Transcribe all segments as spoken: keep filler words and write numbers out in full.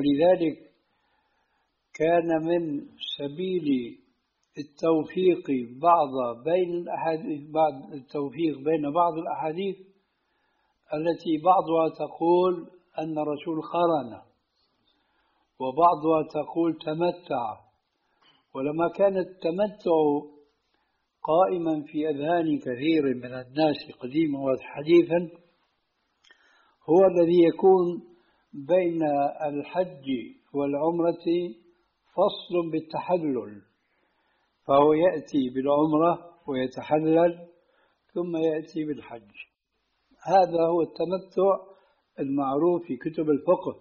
ولذلك كان من سبيل التوفيق بعض بين الأحاديث بعض التوفيق بين بعض الأحاديث التي بعضها تقول أن الرسول قرن وبعضها تقول تمتع. ولما كان التمتع قائما في أذهان كثير من الناس قديما وحديثا هو الذي يكون بين الحج والعمرة فصل بالتحلل، فهو يأتي بالعمرة ويتحلل ثم يأتي بالحج. هذا هو التمتع المعروف في كتب الفقه.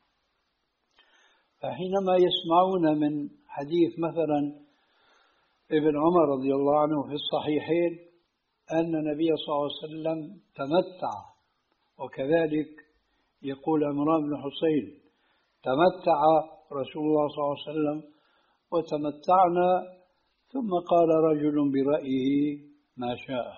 فحينما يسمعون من حديث مثلا ابن عمر رضي الله عنه في الصحيحين أن النبي صلى الله عليه وسلم تمتع، وكذلك يقول عمران بن حسين تمتع رسول الله صلى الله عليه وسلم وتمتعنا، ثم قال رجل برأيه ما شاء.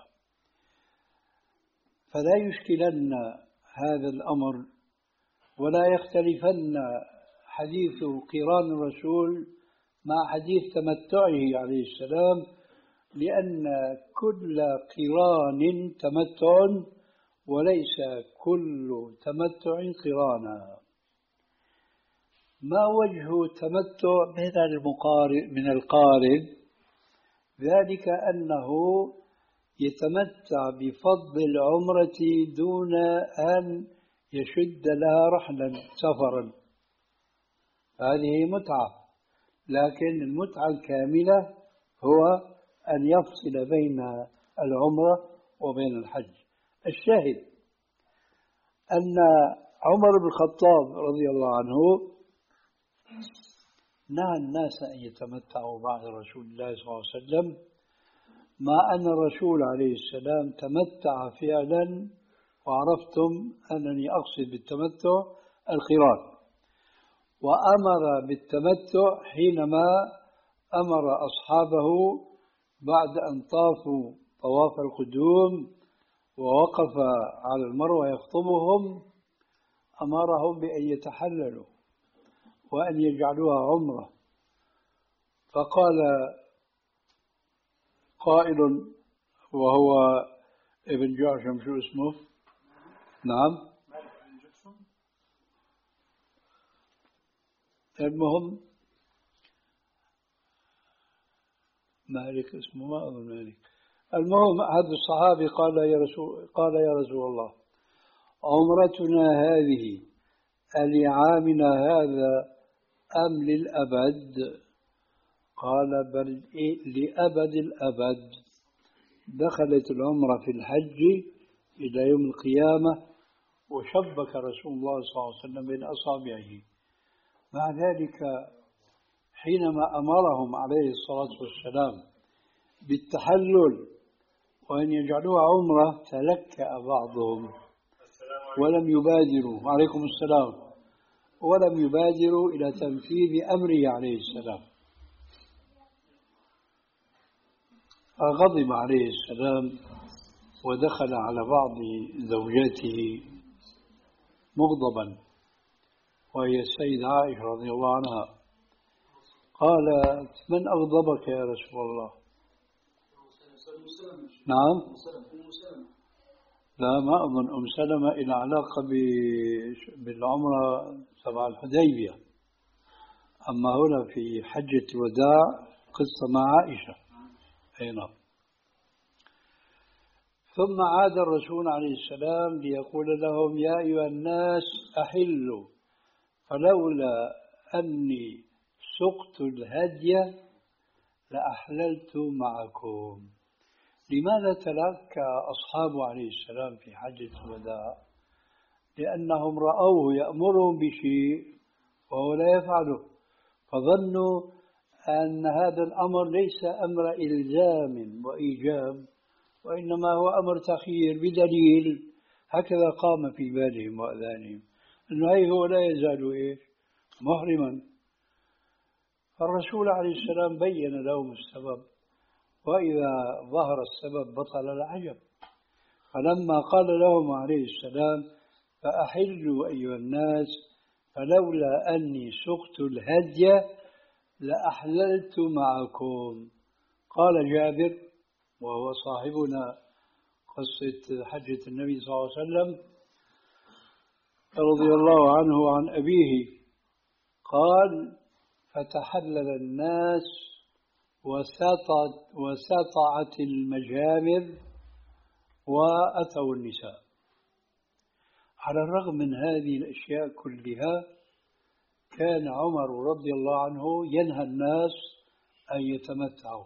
فلا يشكلن هذا الأمر ولا يختلفن حديث قران الرسول مع حديث تمتعه عليه السلام، لأن كل قران تمتع وليس كل تمتع قرانا. ما وجه التمتع من المقارن من القارن؟ ذلك أنه يتمتع بفضل العمرة دون أن يشد لها رحلا سفرا، هذه متعة. لكن المتعة الكاملة هو أن يفصل بين العمرة وبين الحج. الشاهد أن عمر بن الخطاب رضي الله عنه نهى الناس أن يتمتعوا بعد رسول الله صلى الله عليه وسلم، مع أن الرسول عليه السلام تمتع فعلا، وعرفتم أنني أقصد بالتمتع القران، وأمر بالتمتع حينما أمر أصحابه بعد أن طافوا طواف القدوم ووقف على المروة يخطبهم، أمرهم بأن يتحللوا وأن يجعلوها عمرة. فقال قائل وهو ابن جعشم شو اسمه؟ نعم المهم مالك اسمه ما أظن مالك. المهم هذا الصحابي قال يا رسول قال يا رسول الله عمرتنا هذه لعامنا هذا أم للأبد؟ قال بل إيه لأبد الأبد. دخلت العمرة في الحج إلى يوم القيامة، وشبك رسول الله صلى الله عليه وسلم بين أصابعه. مع ذلك حينما أمرهم عليه الصلاة والسلام بالتحلل وأن يجعلوها عمرة تلكأ بعضهم ولم يبادروا وعليكم السلام ولم يبادروا إلى تنفيذ أمره عليه السلام. فغضب عليه السلام ودخل على بعض زوجاته مغضبا، وهي السيدة عائشة رضي الله عنها. قالت من أغضبك يا رسول الله؟ نعم لا ما أظن أم سلمة إلى علاقة بالعمرة تبع الحديبية، أما هنا في حجة الوداع قصة مع عائشة. أي نعم. ثم عاد الرسول عليه السلام ليقول لهم يا أيها الناس أحلوا، فلولا أني سقت الهدي لأحللت معكم. لماذا تلكى أصحابه عليه السلام في حجة الوداع؟ لأنهم رأوه يأمرهم بشيء وهو لا يفعله، فظنوا أن هذا الأمر ليس أمر إلزام وإيجاب، وإنما هو أمر تخيير بدليل. هكذا قام في بالهم وأذانهم أنه أي هو لا يزال إيش محرما. فالرسول عليه السلام بين لهم السبب، وإذا ظهر السبب بطل العجب. فلما قال لهم عليه السلام فأحلوا أيها الناس فلولا أني سقت الهدي لأحللت معكم. قال جابر وهو صاحبنا قصة حجة النبي صلى الله عليه وسلم رضي الله عنه وعن أبيه، قال فتحلل الناس وسطت, وسطعت المجامر وأتوا النساء. على الرغم من هذه الأشياء كلها كان عمر رضي الله عنه ينهى الناس أن يتمتعوا.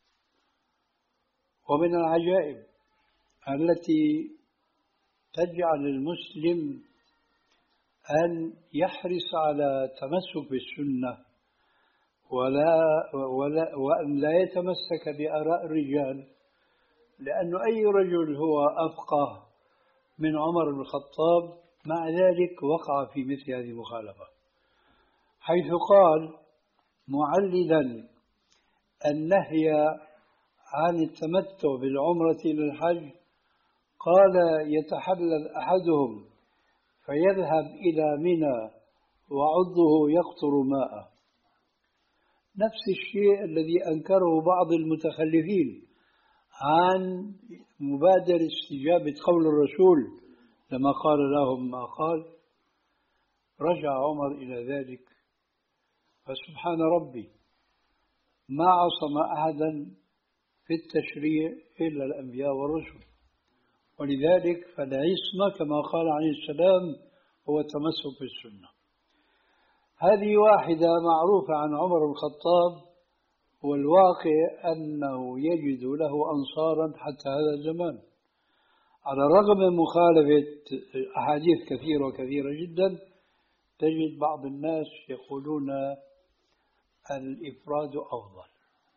ومن العجائب التي تجعل المسلم أن يحرص على تمسك بالسنة ولا ولا وأن لا يتمسك بآراء الرجال، لأن أي رجل هو أفقه من عمر بن الخطاب مع ذلك وقع في مثل هذه المخالفة، حيث قال معللا النهي عن التمتع بالعمرة إلى الحج، قال يتحلل أحدهم فيذهب إلى منى وعضه يقطر ماء. نفس الشيء الذي أنكره بعض المتخلفين عن مبادرة استجابة قول الرسول لما قال لهم ما قال. رجع عمر إلى ذلك، فسبحان ربي ما عصم أحدا في التشريع إلا الأنبياء والرسل، ولذلك فالعصمة كما قال عليه السلام هو التمسك بالسنة. هذه واحدة معروفة عن عمر بن الخطاب، والواقع أنه يجد له أنصارا حتى هذا الزمان، على الرغم من مخالفة أحاديث كثيرة وكثيرة جدا. تجد بعض الناس يقولون الإفراد أفضل،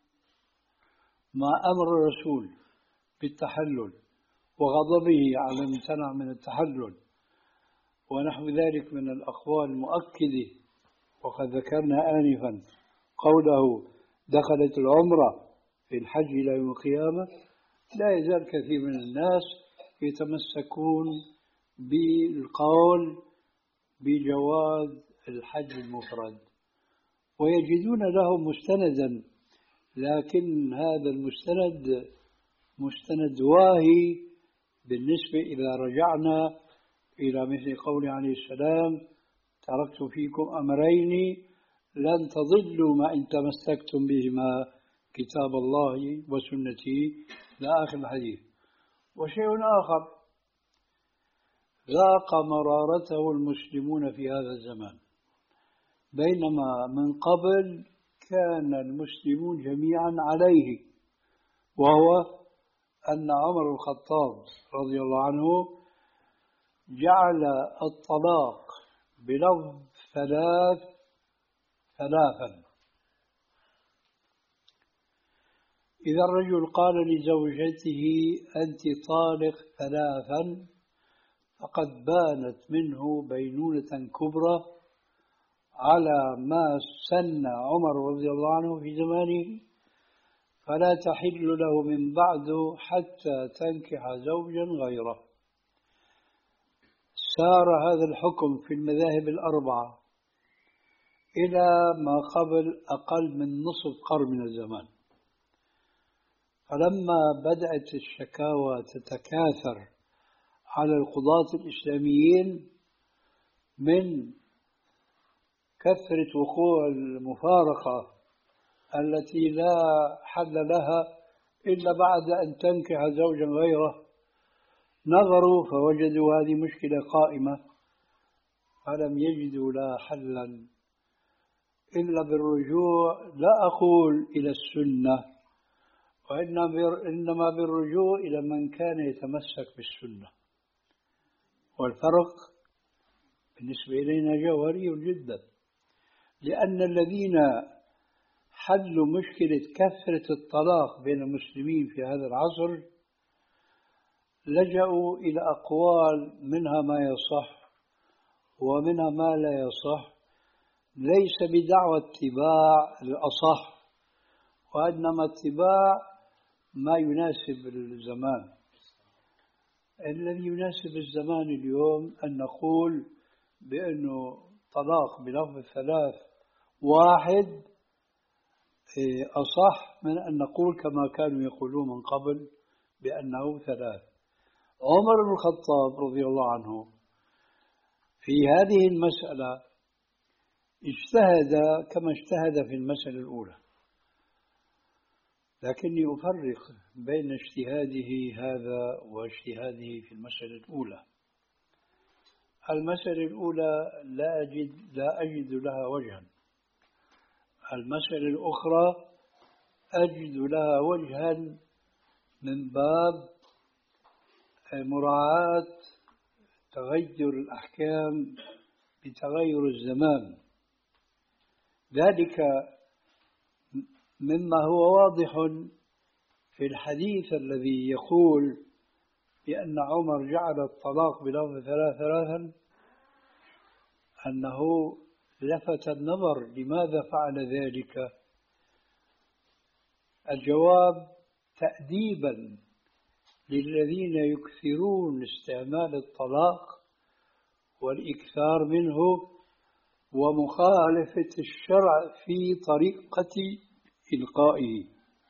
مع أمر الرسول بالتحلل وغضبه على من امتنع من التحلل ونحو ذلك من الأقوال المؤكدة. وقد ذكرنا آنفا قوله دخلت العمرة في الحج إلى يوم القيامة. لا يزال كثير من الناس يتمسكون بالقول بجواز الحج المفرد ويجدون له مستندا، لكن هذا المستند مستند واهي بالنسبة إذا رجعنا إلى مثل قوله عليه السلام تركت فيكم أمرين لن تضلوا ما إن تمسكتم بهما كتاب الله وسنتي إلى آخر الحديث. وشيء آخر ذاق مرارته المسلمون في هذا الزمان، بينما من قبل كان المسلمون جميعا عليه، وهو أن عمر بن الخطاب رضي الله عنه جعل الطلاق بلفظ ثلاث ثلاثا. إذا الرجل قال لزوجته أنت طالق ثلاثا فقد بانت منه بينونة كبرى على ما سن عمر رضي الله عنه في زمانه، فلا تحل له من بعده حتى تنكح زوجا غيره. سار هذا الحكم في المذاهب الأربعة إلى ما قبل أقل من نصف قرن من الزمان. فلما بدأت الشكاوى تتكاثر على القضاة الإسلاميين من كثرة وقوع المفارقة التي لا حل لها إلا بعد أن تنكح زوجا غيره، نظروا فوجدوا هذه مشكلة قائمة، فلم يجدوا لا حلا إلا بالرجوع، لا أقول إلى السنة، وإنما بالرجوع إلى من كان يتمسك بالسنة. والفرق بالنسبة إلينا جوهري جدا، لأن الذين حلوا مشكلة كثرة الطلاق بين المسلمين في هذا العصر لجأوا إلى أقوال منها ما يصح ومنها ما لا يصح، ليس بدعوى اتباع الأصح، وإنما اتباع ما يناسب الزمان. الذي يناسب الزمان اليوم أن نقول بأنه الطلاق بلفظ الثلاث واحد أصح من أن نقول كما كانوا يقولون من قبل بأنه ثلاث. عمر بن الخطاب رضي الله عنه في هذه المسألة اجتهد كما اجتهد في المسألة الأولى، لكني أفرق بين اجتهاده هذا واجتهاده في المسألة الأولى. المسألة الأولى لا أجد, لا أجد لها وجها، المسألة الأخرى أجد لها وجها من باب مراعاة تغير الأحكام بتغير الزمان، ذلك مما هو واضح في الحديث الذي يقول بأن عمر جعل الطلاق بلفظ ثلاث ثلاثا، أنه لفت النظر لماذا فعل ذلك. الجواب تأديبا للذين يكثرون استعمال الطلاق والإكثار منه ومخالفة الشرع في طريقة إلقائه.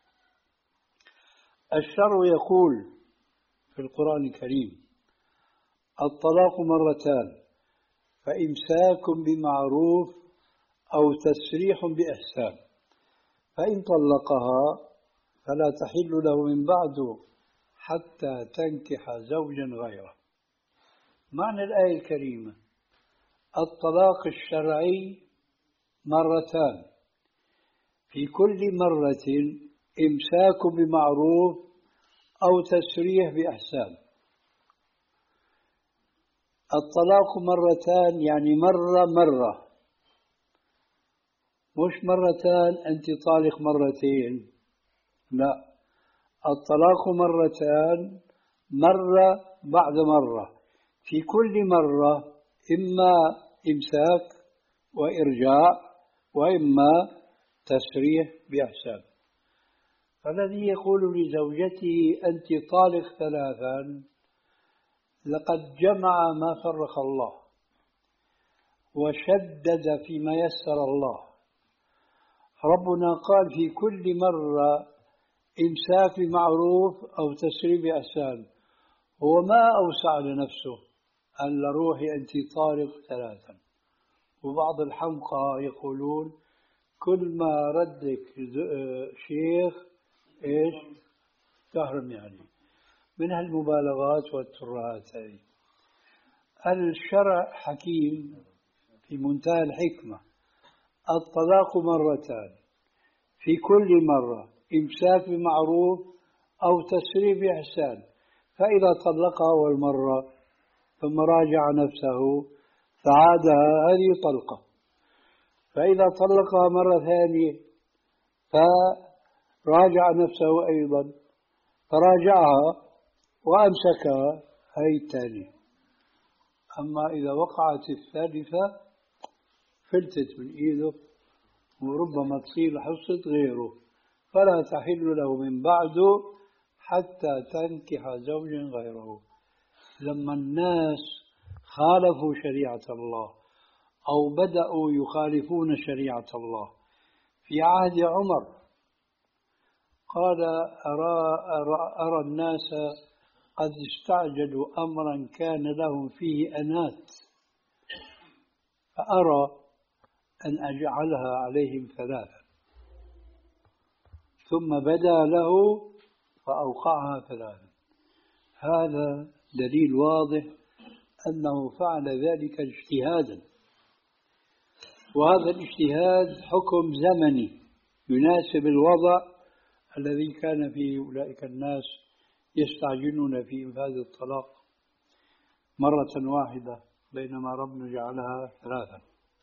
الشرع يقول في القرآن الكريم: الطلاق مرتان فإمساك بمعروف أو تسريح بإحسان، فإن طلقها فلا تحل له من بعد حتى تنكح زوجا غيره. معنى الآية الكريمة: الطلاق الشرعي مرتان، في كل مرة إمساك بمعروف أو تسريح بإحسان. الطلاق مرتان يعني مرة مرة، مش مرتان أنت طالق مرتين، لا، الطلاق مرتان، مرة بعد مرة، في كل مرة إما إمساك وإرجاع وإما تسريح بإحسان. فالذي يقول لزوجته أنت طالق ثلاثا لقد جمع ما فرق الله وشدد فيما يسر الله. ربنا قال في كل مرة إمساك بمعروف أو تسريح بإحسان، هو ما أوسع لنفسه أن لروحي أنت طالق ثلاثا. وبعض الحمقى يقولون كل ما ردك شيخ إيش تهرم، يعني من هالمبالغات والترهات هذه. الشرع حكيم في منتهى الحكمة. الطلاق مرتان، في كل مرة إمساك بمعروف أو تسريح بإحسان، فإذا طلقها أول مرة ثم راجع نفسه فعادها هذه طلقة، فإذا طلقها مرة ثانية فراجع نفسه أيضا فراجعها وأمسكها هي الثانية. أما إذا وقعت الثالثة فلتت من إيده وربما تصير حصة غيره، فلا تحل له من بعده حتى تنكح زوجا غيره. لما الناس خالفوا شريعة الله أو بدأوا يخالفون شريعة الله في عهد عمر، قال أرى, أرى, أرى الناس قد استعجلوا أمرا كان لهم فيه أنات، فأرى أن أجعلها عليهم ثلاثا، ثم بدا له فأوقعها ثلاثا. هذا دليل واضح أنه فعل ذلك اجتهادا، وهذا الاجتهاد حكم زمني يناسب الوضع الذي كان فيه أولئك الناس يستعجلون في إنفاذ الطلاق مرة واحدة بينما ربنا جعلها ثلاثا.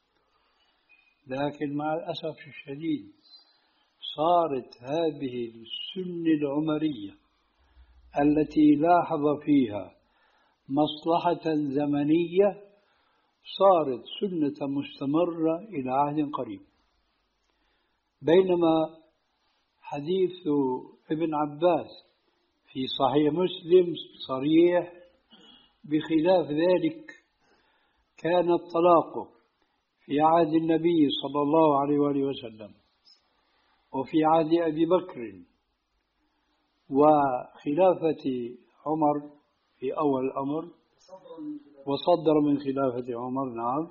لكن مع الأسف الشديد صارت هذه السنة العمرية التي لاحظ فيها مصلحة زمنية صارت سنة مستمرة إلى عهد قريب. بينما حديث ابن عباس في صحيح مسلم صريح بخلاف ذلك، كان الطلاق في عهد النبي صلى الله عليه وآله وسلم وفي عهد أبي بكر وخلافة عمر في أول الأمر وصدر من خلافة عمر، نعم،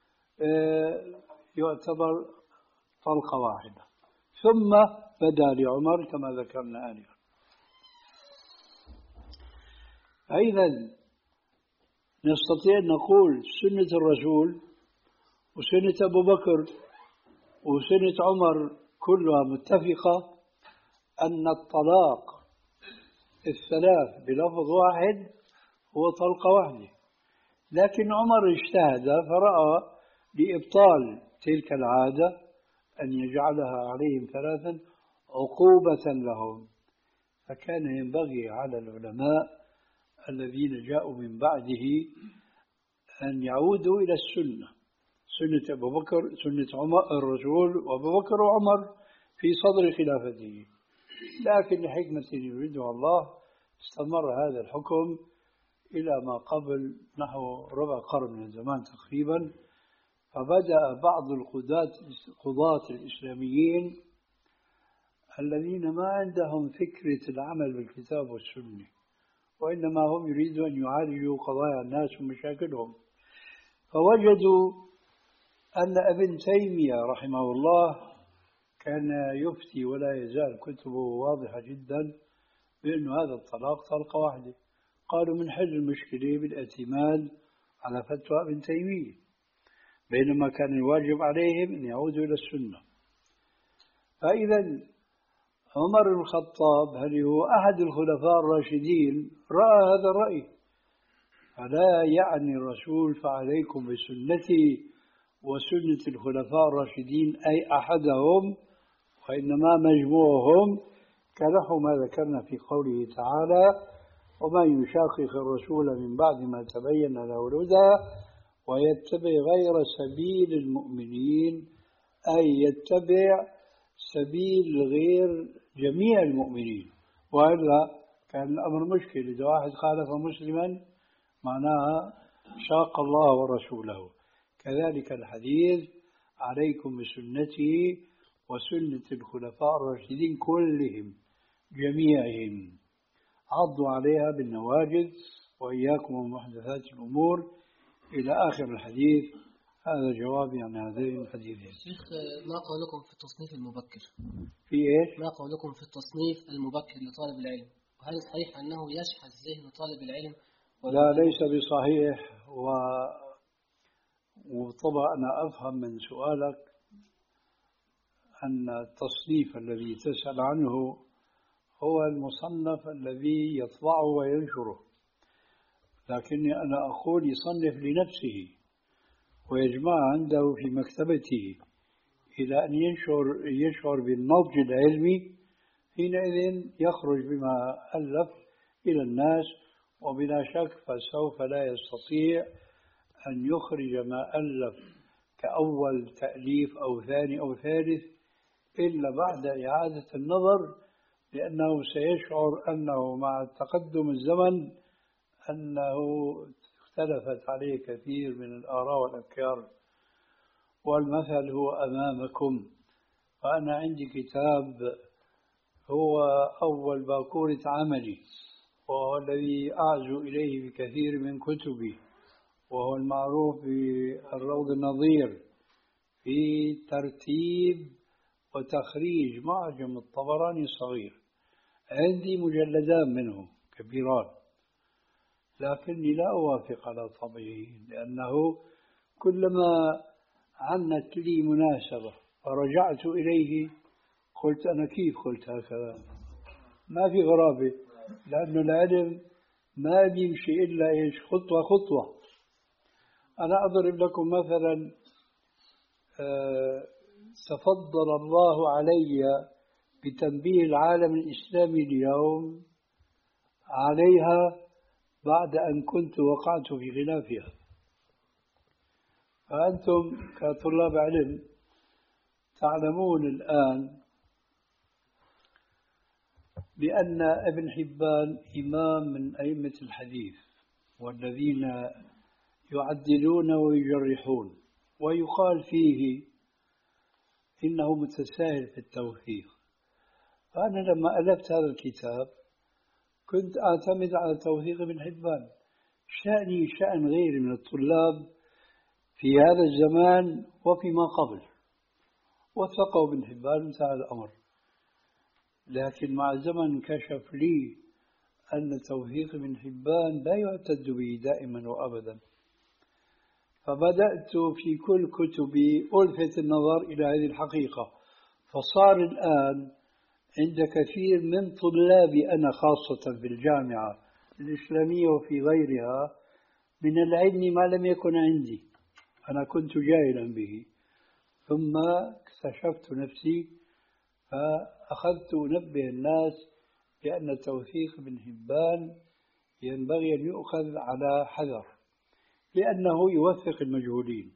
يعتبر طلقة واحدة، ثم بدا لعمر كما ذكرنا آنفا. أيضا نستطيع أن نقول سنة الرسول وسنة أبو بكر وسنة عمر كلها متفقة أن الطلاق الثلاث بلفظ واحد هو طلقة واحدة، لكن عمر اجتهد فرأى لإبطال تلك العادة أن يجعلها عليهم ثلاثا عقوبة لهم، فكان ينبغي على العلماء الذين جاءوا من بعده أن يعودوا إلى السنة، سنة أبو بكر، سنة عمر الرسول وأبو بكر وعمر في صدر خلافته، لكن لحكمة يريدها الله استمر هذا الحكم إلى ما قبل نحو ربع قرن من الزمان تقريبا، فبدأ بعض القضاة قضاة الإسلاميين الذين ما عندهم فكرة العمل بالكتاب والسنة، وإنما هم يريدوا أن يعالجوا قضايا الناس ومشاكلهم، فوجدوا أن ابن تيمية رحمه الله كان يفتي ولا يزال كتبه واضحة جدا بأن هذا الطلاق طلقة واحدة، قالوا من حل المشكلة بالاعتماد على فتوى ابن تيمية، بينما كان الواجب عليهم أن يعودوا إلى السنة. فإذا عمر بن الخطاب هل هو أحد الخلفاء الراشدين رأى هذا الرأي، فلا يعني الرسول فعليكم بسنتي وسنة الخلفاء الراشدين أي أحدهم، وإنما مجموعهم كنحو ما ذكرنا في قوله تعالى ومن يشاقق الرسول من بعد ما تبين له الهدى ويتبع غير سبيل المؤمنين، أي يتبع سبيل غير جميع المؤمنين، وإلا كان الأمر مشكل، إذا واحد خالف مسلما معناها شاق الله ورسوله. كذلك الحديث عليكم بسنتي وسنة الخلفاء الراشدين كلهم جميعهم، عضوا عليها بالنواجذ وإياكم ومحدثات الأمور إلى آخر الحديث. هذا جوابي عن هذين الحديثين. شيخ، ما قولكم في التصنيف المبكر؟ في إيش؟ ما قولكم في التصنيف المبكر لطالب العلم؟ وهل صحيح أنه يشحذ ذهن طالب العلم؟ لا، ليس بصحيح. و... وطبعا أنا أفهم من سؤالك أن التصنيف الذي تسأل عنه هو المصنف الذي يطبعه وينشره، لكني أنا أقول يصنف لنفسه ويجمع عنده في مكتبته إلى أن ينشر يشعر بالنضج العلمي، حينئذ يخرج بما ألف إلى الناس، وبلا شك فسوف لا يستطيع أن يخرج ما ألف كأول تأليف أو ثاني أو ثالث إلا بعد إعادة النظر، لأنه سيشعر أنه مع تقدم الزمن أنه اختلفت عليه كثير من الآراء والأفكار. والمثل هو أمامكم، وأنا عندي كتاب هو أول باكورة عملي، وهو الذي أعزو إليه بكثير من كتبي، وهو المعروف بالروض النظير في ترتيب وتخريج معجم الطبراني الصغير. عندي مجلدان منه كبيران، لكني لا أوافق على طبعه، لأنه كلما عنت لي مناسبة فرجعت إليه قلت أنا كيف قلت هكذا؟ ما في غرابة، لأنه العلم ما بيمشي إلا إيش؟ خطوة خطوة. أنا أضرب لكم مثلا، أه تفضل الله علي بتنبيه العالم الإسلامي اليوم عليها بعد أن كنت وقعت في خلافها. فأنتم كطلاب علم تعلمون الآن بأن ابن حبان إمام من أئمة الحديث والذين يعدلون ويجرحون، ويقال فيه إنه متساهل في التوثيق. فأنا لما ألفت هذا الكتاب كنت أعتمد على توثيق ابن حبان. شأني شأن غيري من الطلاب في هذا الزمان وفيما قبل، وثقوا ابن حبان انتهى الأمر. لكن مع الزمن انكشف لي أن توثيق ابن حبان لا يعتد به دائما وأبدا، فبدأت في كل كتبي ألفت النظر إلى هذه الحقيقة. فصار الآن عند كثير من طلابي أنا خاصة في الجامعة الإسلامية وفي غيرها من العلم ما لم يكن عندي، أنا كنت جاهلا به، ثم اكتشفت نفسي فأخذت أنبه الناس بأن توثيق ابن حبان ينبغي أن يؤخذ على حذر، لأنه يوثق المجهولين.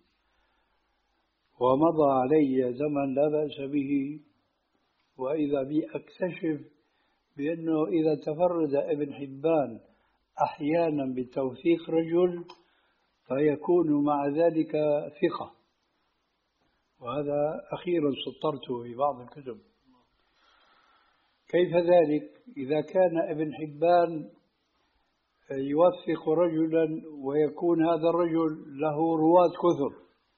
ومضى علي زمن لا بأس به، وإذا بي أكتشف بأنه إذا تفرد ابن حبان أحيانا بتوثيق رجل فيكون مع ذلك ثقة، وهذا أخيرا سطرته في بعض الكتب. كيف ذلك؟ إذا كان ابن حبان يوثق رجلا ويكون هذا الرجل له رواة كثر،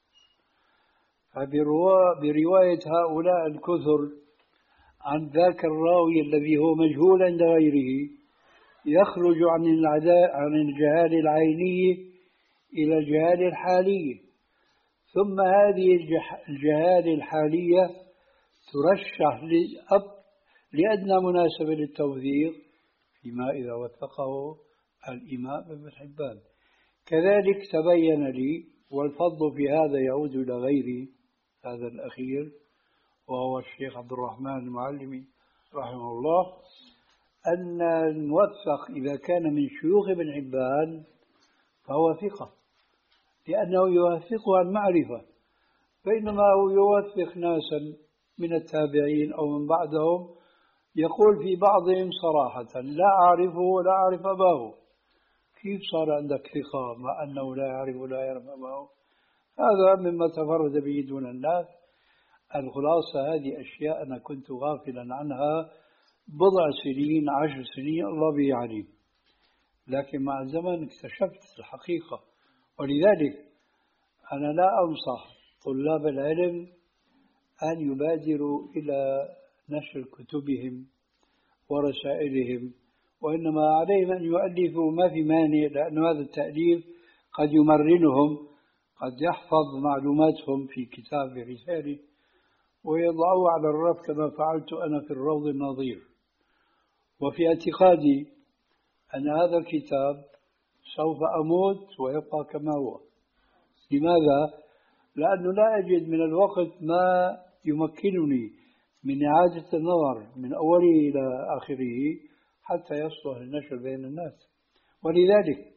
فبرواية هؤلاء الكثر عن ذاك الراوي الذي هو مجهول عند غيره يخرج عن العداء عن الجهال العيني إلى الجهال الحالية، ثم هذه الجهال الحالية ترشح لأدنى مناسبة للتوثيق فيما إذا وثقه الإمام ابن حبان. كذلك تبين لي، والفضل في هذا يعود إلى غيري هذا الأخير وهو الشيخ عبد الرحمن المعلمي رحمه الله، أن نوثق إذا كان من شيوخ ابن حبان فهو ثقة، لأنه يوثق عن معرفة، بينما هو يوثق ناسا من التابعين أو من بعدهم يقول في بعضهم صراحة لا أعرفه ولا أعرف أباه. كيف صار عندك ثقة مع أنه لا يعرف ولا يعرف أباه؟ هذا مما تفرد به دون الناس. الخلاصة هذه أشياء أنا كنت غافلا عنها بضع سنين عشر سنين الله به عليم، لكن مع الزمن اكتشفت الحقيقة. ولذلك أنا لا أنصح طلاب العلم أن يبادروا إلى نشر كتبهم ورسائلهم، وإنما عليهم أن يؤلفوا ما في مانع، لأن هذا التأليف قد يمرنهم، قد يحفظ معلوماتهم في كتاب رسالة ويضعوه على الرف كما فعلت أنا في الروض النظير. وفي اعتقادي أن هذا الكتاب سوف أموت ويبقى كما هو. لماذا؟ لأنه لا أجد من الوقت ما يمكنني من إعادة النظر من أوله إلى آخره حتى يصلح للنشر بين الناس. ولذلك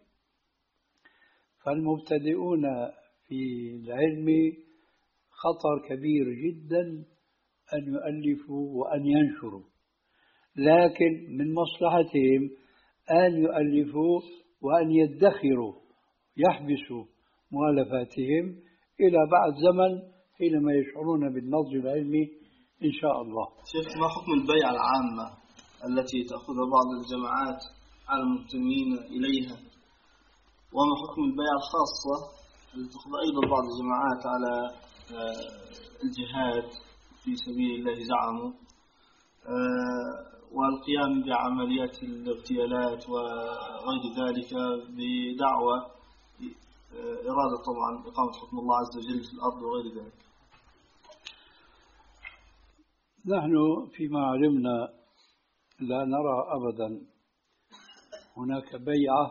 فالمبتدئون في العلم خطر كبير جدا أن يؤلفوا وأن ينشروا، لكن من مصلحتهم أن يؤلفوا وأن يدخروا يحبسوا مؤلفاتهم إلى بعد زمن حينما يشعرون بالنضج العلمي إن شاء الله. شيخ، ما حكم البيعة العامة التي تأخذها بعض الجماعات على المنتمين إليها، وما حكم البيعة الخاصة التي تأخذ أيضا بعض الجماعات على الجهاد في سبيل الله زعموا، والقيام بعمليات الاغتيالات وغير ذلك بدعوة إرادة طبعا إقامة حكم الله عز وجل في الأرض وغير ذلك؟ نحن فيما علمنا لا نرى أبدا هناك بيعة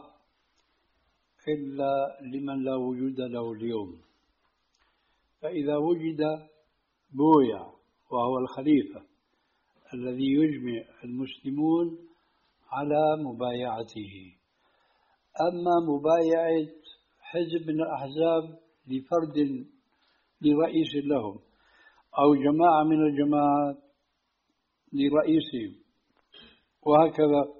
إلا لمن لا وجود له اليوم، فإذا وجد بويع وهو الخليفة الذي يجمع المسلمون على مبايعته. أما مبايعة حزب من الأحزاب لفرد لرئيس لهم أو جماعة من الجماعات لرئيسهم وهكذا،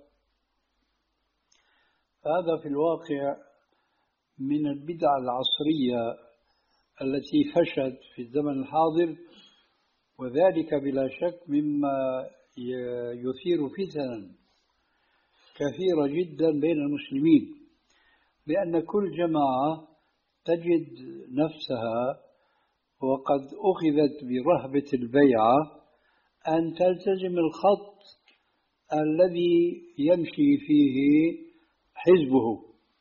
هذا في الواقع من البدع العصرية التي فشت في الزمن الحاضر، وذلك بلا شك مما يثير فتنا كثيرة جدا بين المسلمين، لأن كل جماعة تجد نفسها وقد أخذت برهبة البيعة أن تلتزم الخط الذي يمشي فيه حزبه،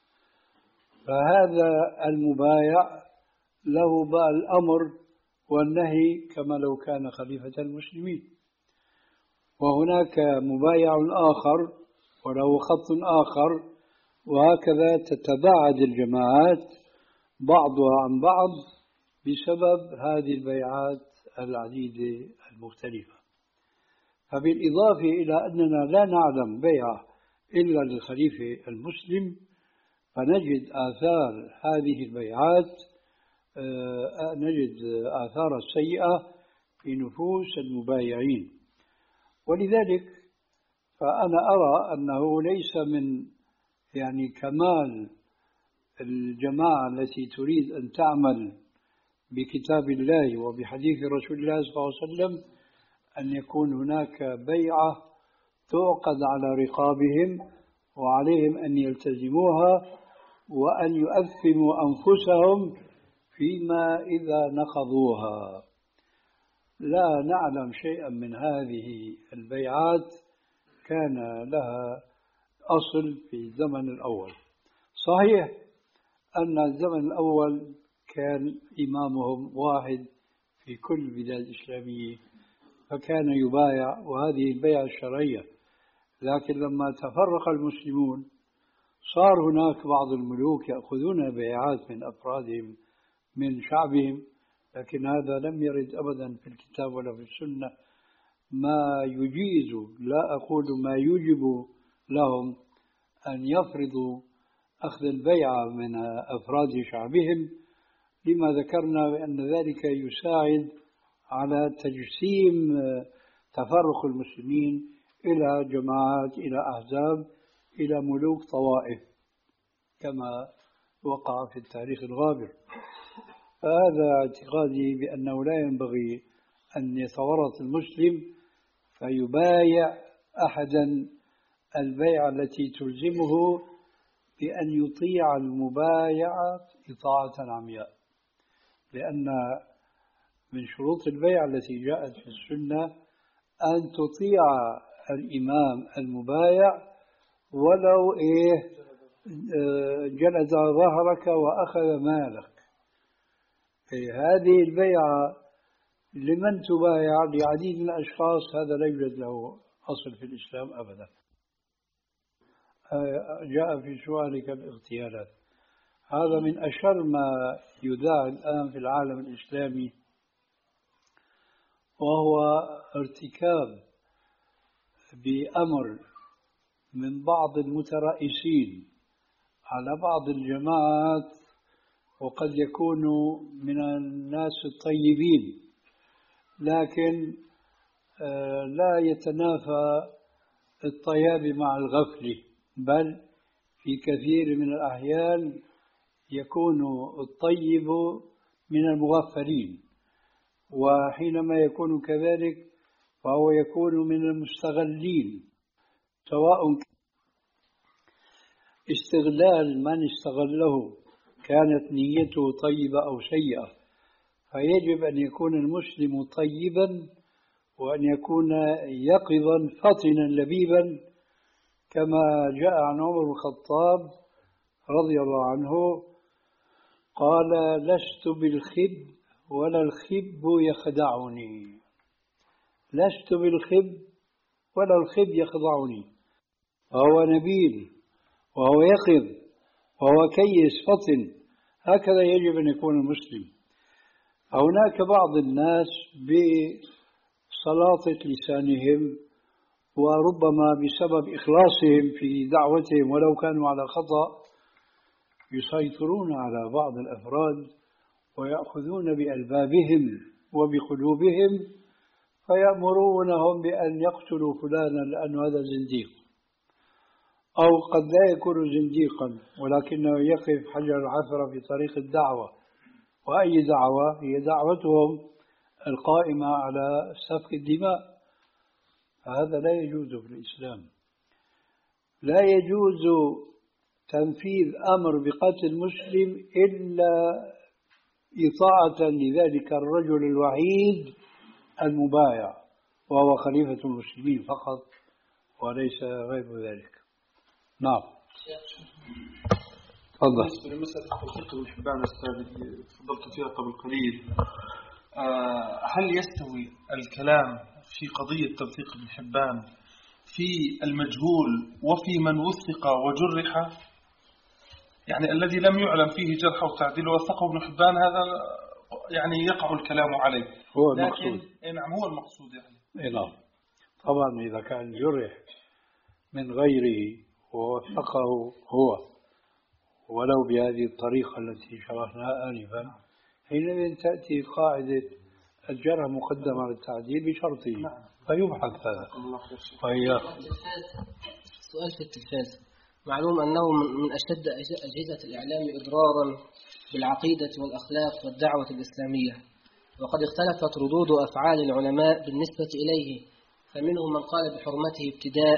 فهذا المبايع له بقى الأمر والنهي كما لو كان خليفة المسلمين، وهناك مبايع آخر وله خط آخر، وهكذا تتباعد الجماعات بعضها عن بعض بسبب هذه البيعات العديدة المختلفة. فبالإضافة إلى أننا لا نعلم بيعة إلا للخليفة المسلم، فنجد آثار هذه البيعات نجد آثار السيئة في نفوس المبايعين. ولذلك فأنا أرى أنه ليس من يعني كمال الجماعة التي تريد أن تعمل بكتاب الله وبحديث رسول الله صلى الله عليه وسلم أن يكون هناك بيعة تعقد على رقابهم وعليهم أن يلتزموها وأن يؤثموا أنفسهم فيما إذا نقضوها. لا نعلم شيئا من هذه البيعات كان لها أصل في الزمن الأول. صحيح أن الزمن الأول كان إمامهم واحد في كل البلاد الإسلامية فكان يبايع، وهذه البيعة الشرعية، لكن لما تفرق المسلمون صار هناك بعض الملوك يأخذون بيعات من أفرادهم من شعبهم، لكن هذا لم يرد أبدا في الكتاب ولا في السنة ما يجيز، لا أقول ما يجب لهم أن يفرضوا أخذ البيعة من أفراد شعبهم، لما ذكرنا بأن ذلك يساعد على تجسيم تفرق المسلمين إلى جماعات، إلى أحزاب، إلى ملوك طوائف كما وقع في التاريخ الغابر. فهذا اعتقادي بأنه لا ينبغي أن يتورط المسلم فيبايع أحدا البيعة التي تلزمه بأن يطيع المبايعة إطاعة عمياء، لأن من شروط البيعة التي جاءت في السنة أن تطيع الإمام المبايع ولو إيه جلد ظهرك وأخذ مالك. هذه البيعة لمن تبايع لعديد من الأشخاص هذا لا يوجد له أصل في الإسلام أبدا. جاء في سؤالك الاغتيالات، هذا من أشر ما يذاع الآن في العالم الإسلامي، وهو ارتكاب بأمر من بعض المترأسين على بعض الجماعات، وقد يكونوا من الناس الطيبين، لكن لا يتنافى الطياب مع الغفل، بل في كثير من الأحيان يكون الطيب من المغفلين، وحينما يكون كذلك فهو يكون من المستغلين، سواء استغلال من استغله كانت نيته طيبة أو سيئة. فيجب أن يكون المسلم طيبا وأن يكون يقظا فطنا لبيبا، كما جاء عن عمر بن الخطاب رضي الله عنه قال: لست بالخب ولا الخب يخدعني. لست بالخب ولا الخب يخدعني. وهو نبيل وهو يقظ وهو كيس فطن، هكذا يجب أن يكون المسلم. هناك بعض الناس بسلاطة لسانهم وربما بسبب إخلاصهم في دعوتهم ولو كانوا على خطأ يسيطرون على بعض الأفراد ويأخذون بألبابهم وبقلوبهم فيأمرونهم بأن يقتلوا فلانا لأن هذا زنديق، أو قد لا يكون زنديقا ولكنه يقف حجر العثرة في طريق الدعوة وأي دعوة هي دعوتهم القائمة على سفك الدماء. هذا لا يجوز في الإسلام. لا يجوز تنفيذ أمر بقتل مسلم إلا إطاعة لذلك الرجل الوحيد المبايع، وهو خليفة المسلمين فقط وليس غير ذلك. نعم. تفضل. بالنسبة لمسألة توثيق ابن حبان أستاذ تفضلت فيها قبل قليل، هل يستوي الكلام في قضية توثيق ابن حبان في المجهول وفي من وثق وجرح؟ يعني الذي لم يعلم فيه جرح وتعديل وثقه ابن حبان هذا يعني يقع الكلام عليه، هو المقصود. نعم هو المقصود يعني. نعم طبعا إذا كان جرح من غيره ووثقه هو ولو بهذه الطريقة التي شرحناها آنفا، حينئذ تأتي قاعدة الجرح مقدم على التعديل بشرطه. نعم. فيبحث هذا. وهي سؤال في التلفاز. معلوم أنه من أشد أجهزة الإعلام إضرارا بالعقيدة والأخلاق والدعوة الإسلامية، وقد اختلفت ردود أفعال العلماء بالنسبة إليه، فمنهم من قال بحرمته ابتداء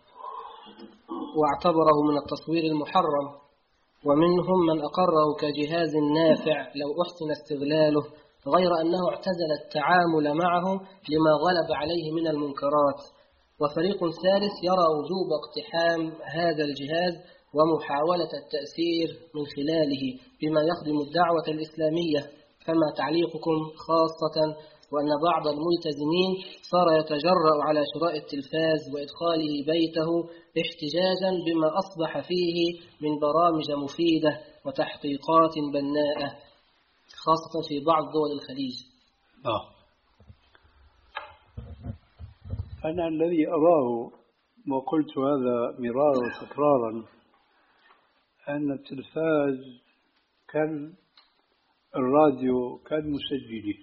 واعتبره من التصوير المحرم، ومنهم من أقره كجهاز نافع لو أحسن استغلاله، غير أنه اعتزل التعامل معه لما غلب عليه من المنكرات. وفريق ثالث يرى وجوب اقتحام هذا الجهاز ومحاولة التأثير من خلاله بما يخدم الدعوة الإسلامية. فما تعليقكم، خاصة وأن بعض الملتزمين صار يتجرأ على شراء التلفاز وإدخاله بيته احتجاجا بما أصبح فيه من برامج مفيدة وتحقيقات بناءة، خاصة في بعض دول الخليج؟ آه. أنا الذي أراه وقلت هذا مرارا وتكرارا أن التلفاز كالراديو كالمسجل،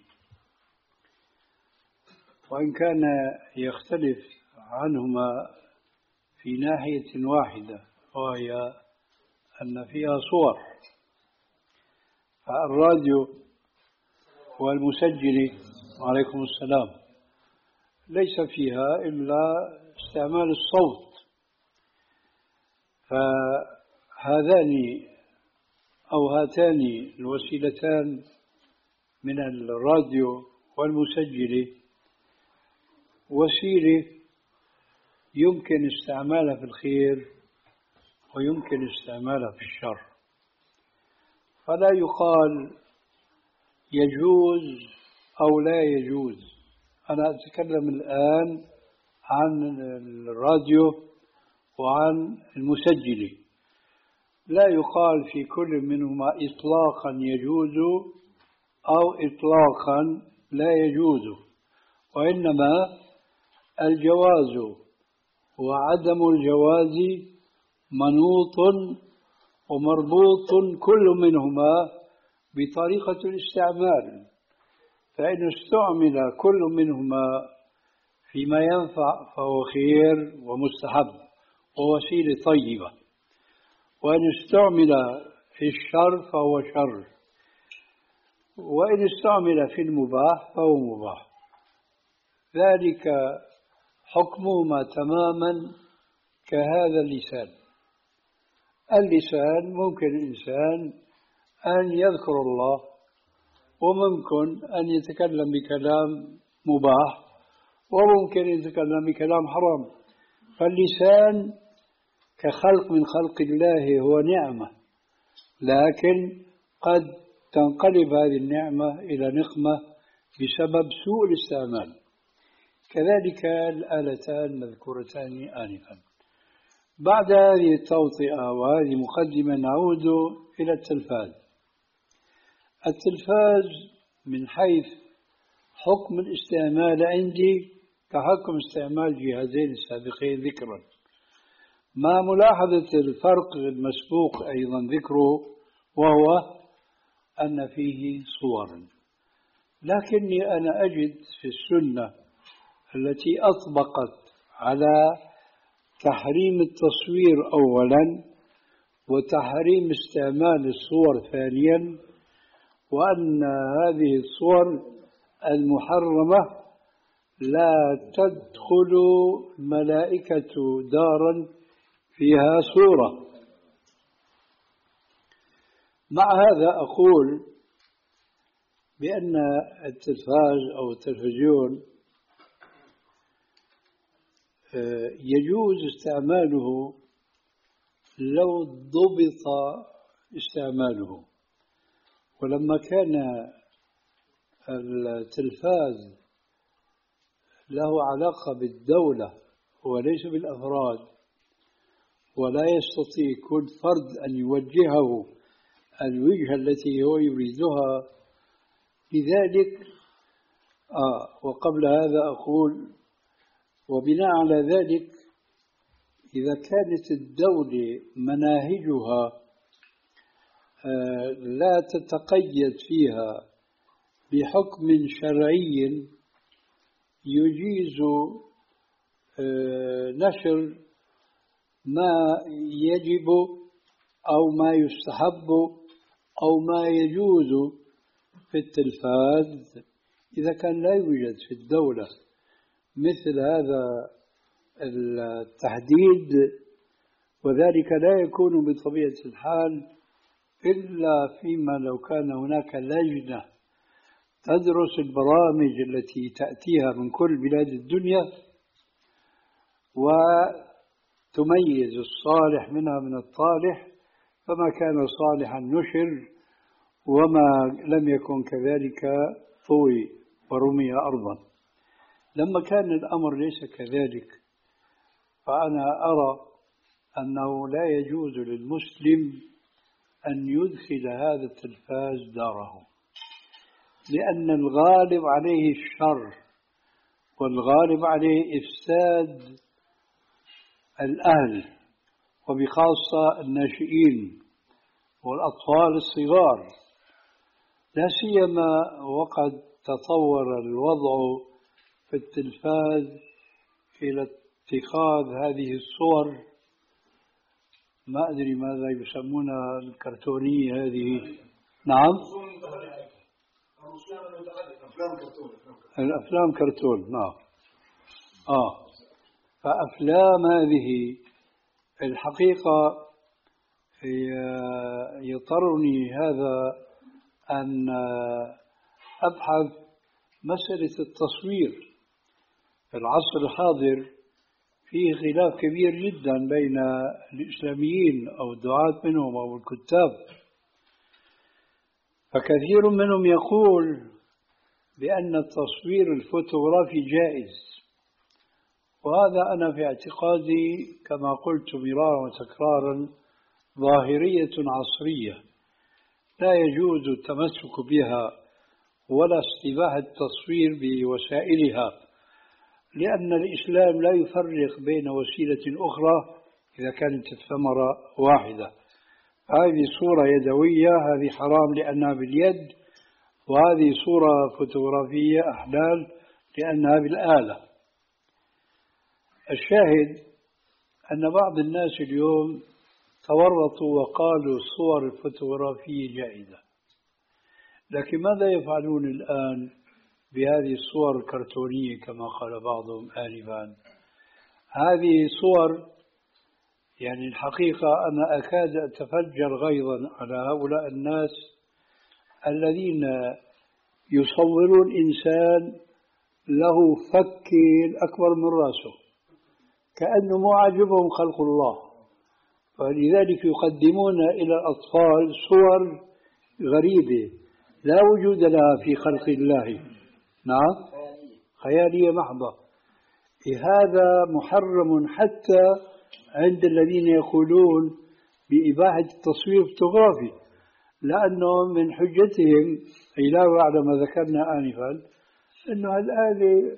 وإن كان يختلف عنهما في ناحية واحدة وهي أن فيها صور. فالراديو والمسجل وعليكم السلام ليس فيها إلا استعمال الصوت، فهذان أو هاتان الوسيلتان من الراديو والمسجل وسيلة يمكن استعمالها في الخير ويمكن استعمالها في الشر، فلا يقال يجوز أو لا يجوز. أنا أتكلم الآن عن الراديو وعن المسجل. لا يقال في كل منهما إطلاقا يجوز أو إطلاقا لا يجوز، وإنما الجواز وعدم الجواز منوط ومربوط كل منهما بطريقة الاستعمال. فإن استعمل كل منهما فيما ينفع فهو خير ومستحب ووسيلة طيبة، وإن استعمل في الشر فهو شر، وإن استعمل في المباح فهو مباح. ذلك حكمهما تماما كهذا اللسان. اللسان ممكن الإنسان أن يذكر الله وممكن أن يتكلم بكلام مباح وممكن أن يتكلم بكلام حرام. فاللسان كخلق من خلق الله هو نعمة، لكن قد تنقلب هذه النعمة إلى نقمة بسبب سوء الاستعمال. كذلك الآلتان المذكورتان آنفا. بعد هذه التوطئة وهذه مقدمة نعود إلى التلفاز. التلفاز من حيث حكم الاستعمال عندي كحكم استعمال جهازين السابقين ذكرا، مع ملاحظة الفرق المسبوق أيضا ذكره، وهو أن فيه صور. لكني أنا أجد في السنة التي أطبقت على تحريم التصوير أولا وتحريم استعمال الصور ثانيا، وأن هذه الصور المحرمة لا تدخل ملائكة دارا فيها صورة. مع هذا أقول بأن التلفاز أو التلفزيون يجوز استعماله لو ضبط استعماله. ولما كان التلفاز له علاقة بالدولة وليس بالأفراد، ولا يستطيع كل فرد أن يوجهه الوجهة التي هو يريدها، لذلك آه وقبل هذا أقول وبناء على ذلك إذا كانت الدولة مناهجها آه لا تتقيد فيها بحكم شرعي يجيز آه نشر ما يجب أو ما يستحب أو ما يجوز في التلفاز إذا كان لا يوجد في الدولة مثل هذا التحديد، وذلك لا يكون بطبيعة الحال إلا فيما لو كان هناك لجنة تدرس البرامج التي تأتيها من كل بلاد الدنيا وتميز الصالح منها من الطالح، فما كان صالحا نشر وما لم يكن كذلك طوي ورمي أرضا. لما كان الأمر ليس كذلك فأنا أرى أنه لا يجوز للمسلم أن يدخل هذا التلفاز داره، لأن الغالب عليه الشر والغالب عليه إفساد الأهل وبخاصة الناشئين والأطفال الصغار، لا سيما وقد تطور الوضع في التلفاز إلى اتخاذ هذه الصور، ما أدري ماذا يسمونها، الكرتونية هذه. نعم، الأفلام كرتون. نعم. آه فأفلام هذه الحقيقة يضطرني هذا أن أبحث مسألة التصوير. في العصر الحاضر فيه خلاف كبير جدا بين الإسلاميين أو الدعاة منهم أو الكتاب، فكثير منهم يقول بأن التصوير الفوتوغرافي جائز، وهذا أنا في اعتقادي كما قلت مرارا وتكرارا ظاهرية عصرية لا يجوز التمسك بها ولا استباحة التصوير بوسائلها، لأن الإسلام لا يفرق بين وسيلة أخرى إذا كانت الثمرة واحدة. هذه صورة يدوية هذه حرام لأنها باليد، وهذه صورة فوتوغرافية أحلال لأنها بالآلة. الشاهد أن بعض الناس اليوم تورطوا وقالوا الصور الفوتوغرافية جائزة، لكن ماذا يفعلون الآن بهذه الصور الكرتونية كما قال بعضهم آنفا؟ هذه صور يعني الحقيقة أنا أكاد أتفجر غيظا على هؤلاء الناس الذين يصورون إنسان له فكين أكبر من رأسه كأنه مو عاجبهم خلق الله، فلذلك يقدمون إلى الأطفال صور غريبة لا وجود لها في خلق الله. نعم، خيالية محضة. هذا محرم حتى عند الذين يقولون بإباحة التصوير الفوتوغرافي، لأنه من حجتهم علاوة على ما ذكرنا آنفا أنه الآلة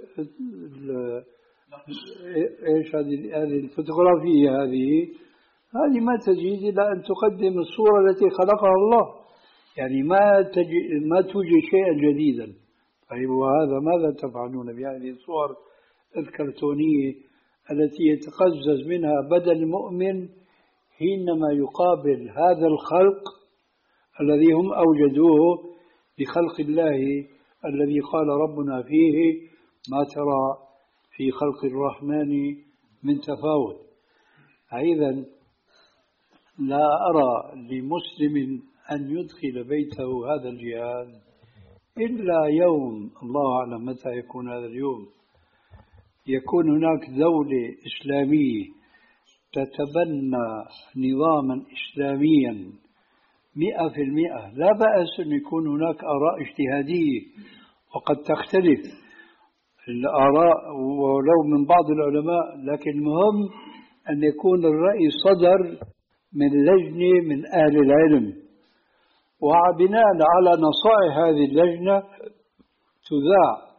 إيش هذه الفوتوغرافية هذه هذه ما تجيز إلا أن تقدم الصورة التي خلقها الله، يعني ما تجي ما توجد شيئا جديدا. طيب وهذا ماذا تفعلون بهذه الصور الكرتونية التي يتقزز منها بدن المؤمن حينما يقابل هذا الخلق الذي هم أوجدوه بخلق الله الذي قال ربنا فيه ما ترى في خلق الرحمن من تفاوت. إذا لا أرى لمسلم أن يدخل بيته هذا الجهاد إلا يوم، الله أعلم متى يكون هذا اليوم، يكون هناك دولة إسلامية تتبنى نظاما إسلاميا مئة في المئة. لا بأس أن يكون هناك آراء اجتهادية وقد تختلف الآراء ولو من بعض العلماء، لكن المهم أن يكون الرأي صدر من لجنة من أهل العلم، وبناء على نصائح هذه اللجنة تذاع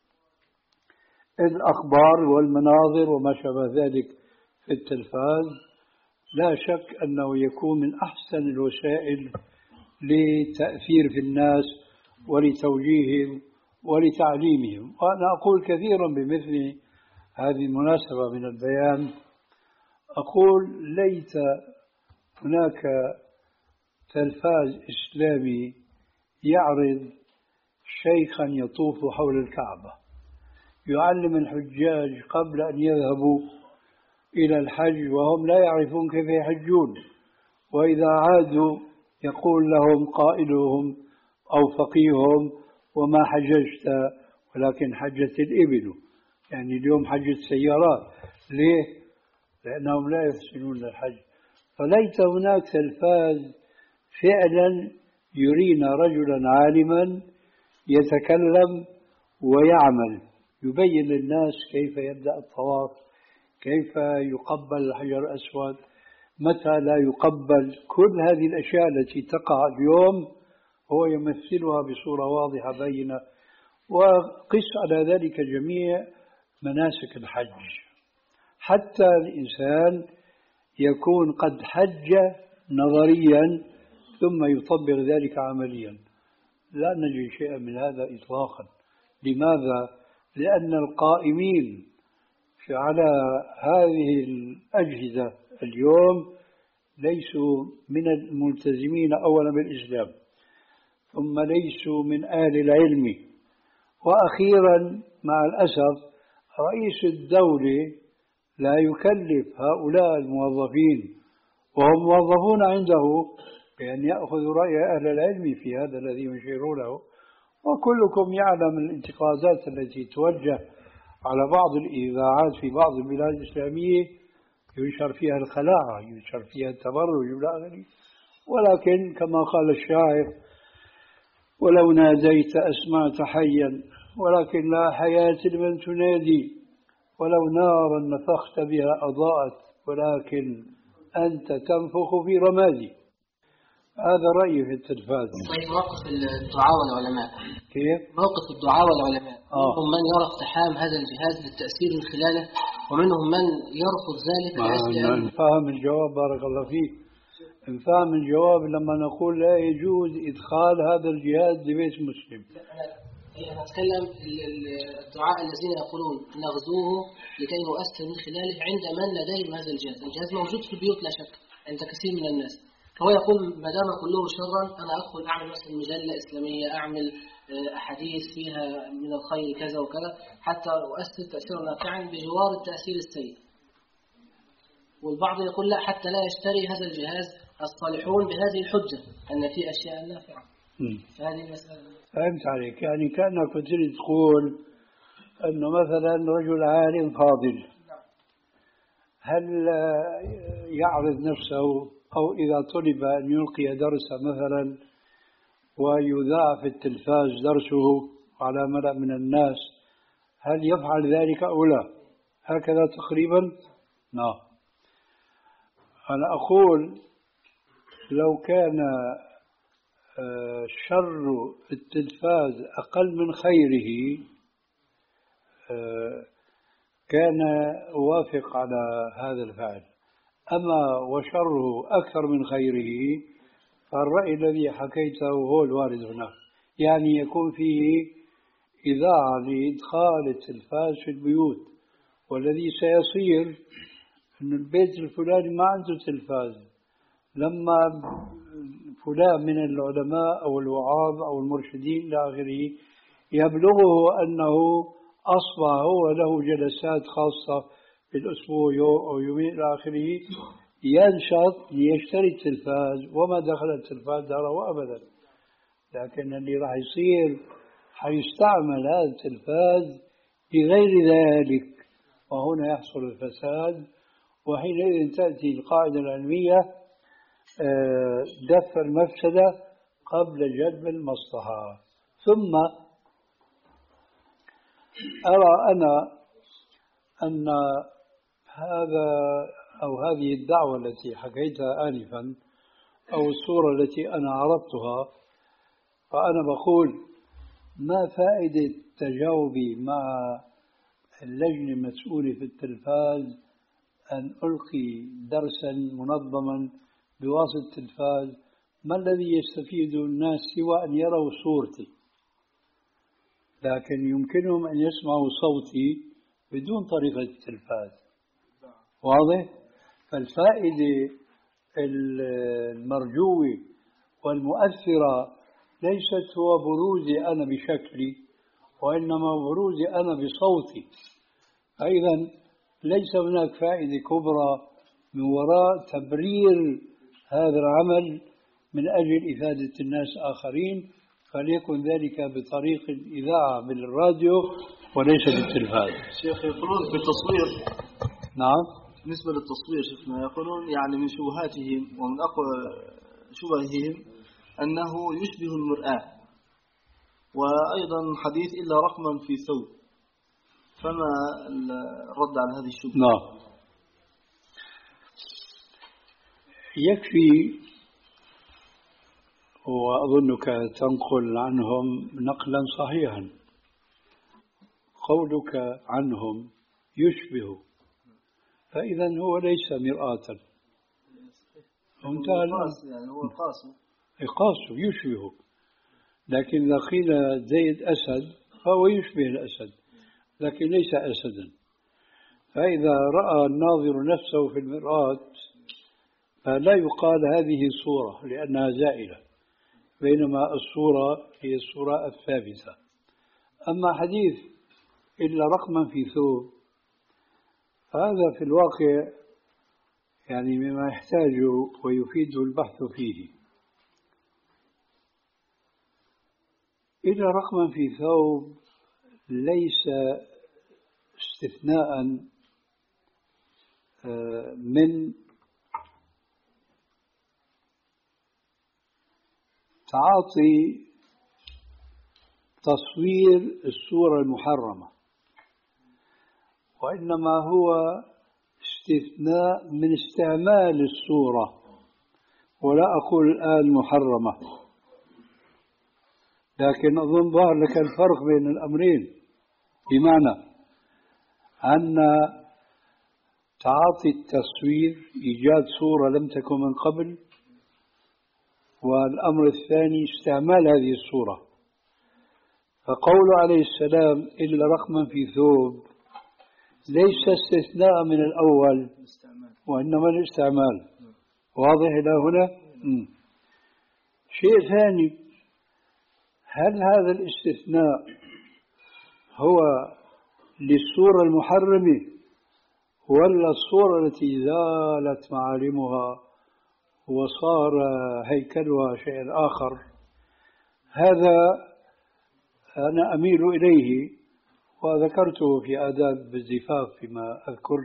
الأخبار والمناظر وما شابه ذلك في التلفاز. لا شك أنه يكون من أحسن الوسائل لتأثير في الناس ولتوجيههم ولتعليمهم. وأنا أقول كثيرا بمثل هذه المناسبة من البيان، أقول ليت هناك تلفاز إسلامي يعرض شيخا يطوف حول الكعبة يعلم الحجاج قبل أن يذهبوا إلى الحج وهم لا يعرفون كيف يحجون، وإذا عادوا يقول لهم قائلهم أو فقيههم وما حججت ولكن حجت الإبل، يعني اليوم حجت سيارات. ليه؟ لأنهم لا يحسنون الحج. فليت هناك تلفاز فعلا يرينا رجلا عالما يتكلم ويعمل، يبين للناس كيف يبدأ الطواف، كيف يقبل الحجر الأسود، متى لا يقبل. كل هذه الأشياء التي تقع اليوم هو يمثلها بصورة واضحة بينة. وقس على ذلك جميع مناسك الحج، حتى الإنسان يكون قد حج نظريا ثم يطبق ذلك عمليا. لا نجد شيئا من هذا إطلاقا. لماذا؟ لأن القائمين على هذه الأجهزة اليوم ليسوا من الملتزمين أولا بالإسلام، ثم ليسوا من أهل العلم، وأخيرا مع الأسف رئيس الدولة لا يكلف هؤلاء الموظفين وهم موظفون عنده بأن يأخذوا رأي أهل العلم في هذا الذي يشيرونه. وكلكم يعلم الانتقادات التي توجه على بعض الإذاعات في بعض البلاد الإسلامية، ينشر فيها الخلاعة، ينشر فيها التبرج إلى آخره. ولكن كما قال الشاعر: ولو ناديت أسمعت حيا ولكن لا حياة لمن تنادي، ولو نارا نفخت بها أضاءت ولكن أنت تنفخ في رمادي. هذا رأيي في التلفاز. طيب موقف الدعاء والعلماء كيف؟ موقف الدعاء والعلماء آه. منهم من يرى اقتحام هذا الجهاز للتأثير من خلاله، ومنهم من يرفض ذلك لأجل. فهم الجواب بارك الله فيك. نفهم الجواب لما نقول لا يجوز إدخال هذا الجهاز لبيت مسلم. أنا أتكلم الدعاء الذين يقولون نغزوه لكي نؤثر من خلاله عند من لديهم هذا الجهاز. الجهاز موجود في البيوت لا شك عند كثير من الناس، فهو يقول ما دام كله شرا أنا أدخل أعمل مثلا مجلة إسلامية، أعمل أحاديث فيها من الخير كذا وكذا حتى أؤثر تأثيرا نافعا بجوار التأثير السيء. والبعض يقول لا، حتى لا يشتري هذا الجهاز الصالحون بهذه الحجة أن في أشياء نافعة. فهذه المسألة. فهمت عليك، يعني كأنك كنت تقول أنه مثلا رجل عالم فاضل هل يعرض نفسه أو إذا طلب أن يلقي درسا مثلا ويذاع في التلفاز درسه على ملأ من الناس هل يفعل ذلك أو لا؟ هكذا تقريبا. نعم. أنا أقول لو كان شر التلفاز أقل من خيره كان وافق على هذا الفعل، أما وشره أكثر من خيره فالرأي الذي حكيته هو الوارد هنا، يعني يكون فيه إذاعة لإدخال التلفاز في البيوت. والذي سيصير أن البيت الفلاني ما عنده تلفاز، لما فلان من العلماء أو الوعاظ أو المرشدين إلى آخره يبلغه أنه أصبح هو له جلسات خاصة في الأسبوع يوم أو يومين إلى آخره، ينشط ليشتري التلفاز، وما دخل التلفاز داره أبدا. لكن اللي راح يصير حيستعمل هذا التلفاز لغير ذلك، وهنا يحصل الفساد. وحينئذ تأتي القاعدة العلمية دفع المفسدة قبل جلب المصلحة. ثم أرى أنا أن هذا أو هذه الدعوة التي حكيتها آنفا أو الصورة التي أنا عرضتها، فأنا بقول ما فائدة تجاوبي مع اللجنة المسؤولة في التلفاز أن ألقي درسا منظما بواسطة التلفاز؟ ما الذي يستفيد الناس سوى أن يروا صورتي؟ لكن يمكنهم أن يسمعوا صوتي بدون طريقة التلفاز. واضح؟ فالفائدة المرجوة والمؤثرة ليست هو بروزي أنا بشكلي، وإنما بروزي أنا بصوتي. أيضا ليس هناك فائدة كبرى من وراء تبرير هذا العمل من أجل إفادة الناس آخرين، فليكن ذلك بطريق الإذاعة بالراديو وليس بالتلفاز. شيخ يقولون في التصوير، نعم، بالنسبة للتصوير شيخنا يقولون يعني من شبهاتهم ومن أقوى شبههم أنه يشبه المرآة، وأيضا حديث إلا رقما في ثوب، فما الرد على هذه الشبهة؟ نعم، يكفي وأظنك تنقل عنهم نقلا صحيحا، قولك عنهم يشبه، فإذا هو ليس مرآة، انتهى يعني هو قاسم قاسم يشبه. لكن إذا قيل زيد أسد فهو يشبه الأسد لكن ليس أسدا. فإذا رأى الناظر نفسه في المرآة فلا يقال هذه صورة لأنها زائلة، بينما الصورة هي الصورة الثابتة. أما حديث إلا رقما في ثوب فهذا في الواقع يعني مما يحتاج ويفيد البحث فيه. إلا رقما في ثوب ليس استثناء من تعاطي تصوير الصورة المحرمة، وإنما هو استثناء من استعمال الصورة، ولا أقول الآن محرمة، لكن أظن ظهر لك الفرق بين الأمرين، بمعنى أن تعاطي التصوير إيجاد صورة لم تكن من قبل، والأمر الثاني استعمال هذه الصورة. فقول عليه السلام إلا رقما في ثوب ليس استثناء من الأول وإنما الاستعمال. واضح إلى هنا؟ م. شيء ثاني، هل هذا الاستثناء هو للصورة المحرمة ولا الصورة التي زالت معالمها وصار هيكلها شيء آخر؟ هذا أنا أميل إليه وذكرته في آداب الزفاف فيما أذكر.